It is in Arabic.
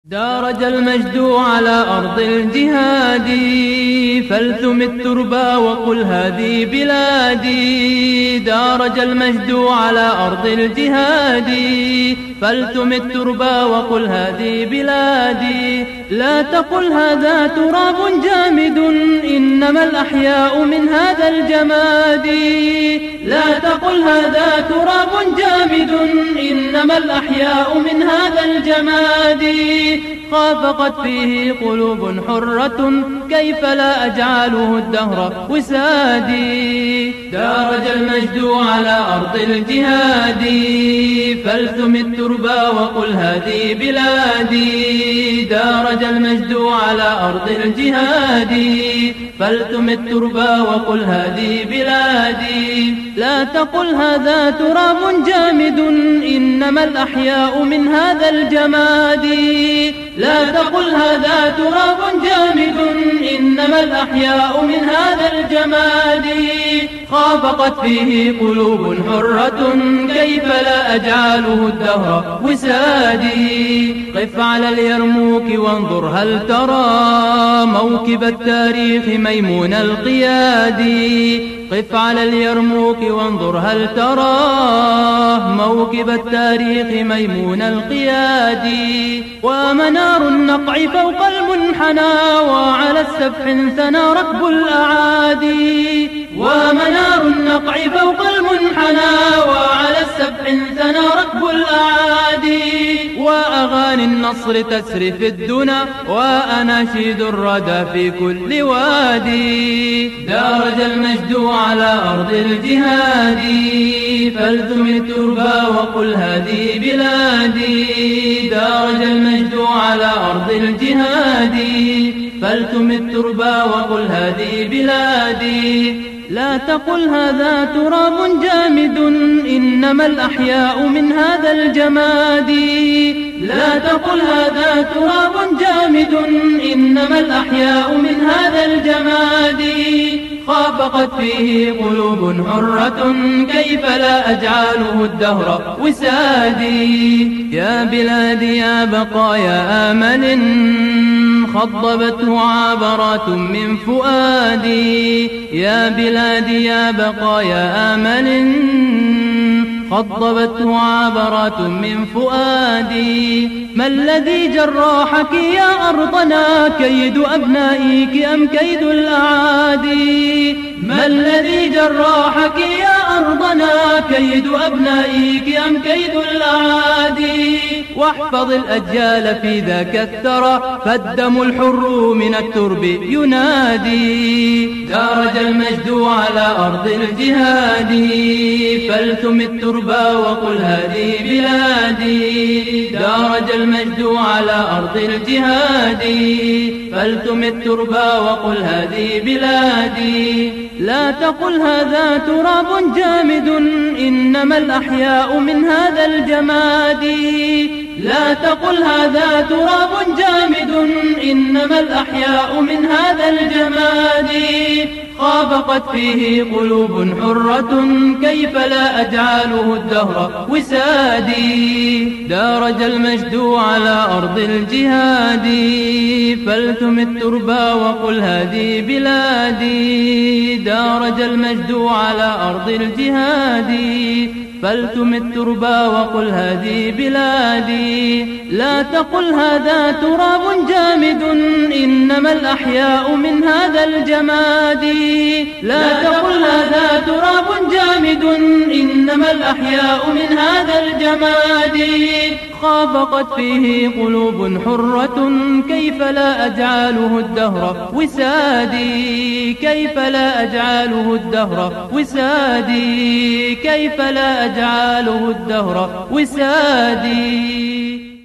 دارج المجد على أرض الجهاد، فالثم التربى وقل هذه بلادي. دارج المجد على أرض الجهاد، فالثم التربى وقل هذه بلادي. لا تقل هذا تراب جامد، إنما الأحياء من هذا الجماد. لا تقل هذا تراب جامد، إنما الأحياء من هذا الجماد. خافقت فيه قلوب حرة، كيف لا أجعله الدهر وسادي. دارج المجد على أرض الجهاد، فالثم التربى وقل هذه بلادي. دارج المجد على أرض الجهاد، فالثم التربى وقل هذه بلادي. لا تقل هذا تراب جامد، إنما الأحياء من هذا الجماد. لا تقل هذا تراب جامد، إنما الأحياء من هذا الجماد. خافقت فيه قلوب حرة، كيف لا أجعله الدهر وسادي. قف على اليرموك وانظر هل ترى موكب التاريخ ميمون القيادي. قف على اليرموك وانظر هل ترى موكب التاريخ ميمون القيادي. ومنار النقع فوق المنحنى، وعلى السفح ثنى ركب الأعادي. ومنار النقع فوق المنحنى، وعلى السفح ثنى ركب الأعادي. وأغاني النصر تسري في الدنا، وأناشيد الردى في كل وادي. دارج المجد على أرض الجهاد، فالثم التربى وقل هذه بلادي. دارج المجد على أرض الجهاد، فالثم التربى وقل هذه بلادي. لا تقل هذا تراب جامد، إنما الأحياء من هذا الجماد. لا تقل هذا تراب جامد، إنما الأحياء من هذا الجماد. خافقت فيه قلوب حرة، كيف لا أجعله الدهر وسادي. يا بلادي يا بقايا آمل، خضبته عبرات من فؤادي. يا بلادي يا بقايا آمل، خضبته عبرات من فؤادي. ما الذي جراحك يا أرضنا، كيد أبنائك أم كيد الأعادي. ما الذي جراحك يا أرضنا، كيد أبنائك أم كيد الأعادي. واحفظ الأجيال في ذاك الثرى، فالدم الحر من الترب ينادي. دارج المجد على أرض الجهاد، فالثم التربى وقل هذه بلادي. دارج المجد على أرض الجهاد، فالثم التربى وقل هذه بلادي. لا تقل هذا تراب جامد، إنما الأحياء من هذا الجماد. لا تقل هذا تراب جامد، إنما الأحياء من هذا الجماد. خافقت فيه قلوب حرة، كيف لا أجعله الدهر وسادي. دارج المجد على أرض الجهاد، فالثم التربى وقل هذه بلادي. دارج المجد على أرض الجهاد، فالثم التربى وقل هذه بلادي. لا تقل هذا تراب جامد، إنما الأحياء من هذا الجماد. لا تقل هذا تراب جامد، إنما الأحياء من هذا الجماد. خافقت فيه قلوب حرة، كيف لا أجعله الدهر وسادي. كيف لا أجعله الدهر وسادي. كيف لا أجعله الدهر وسادي.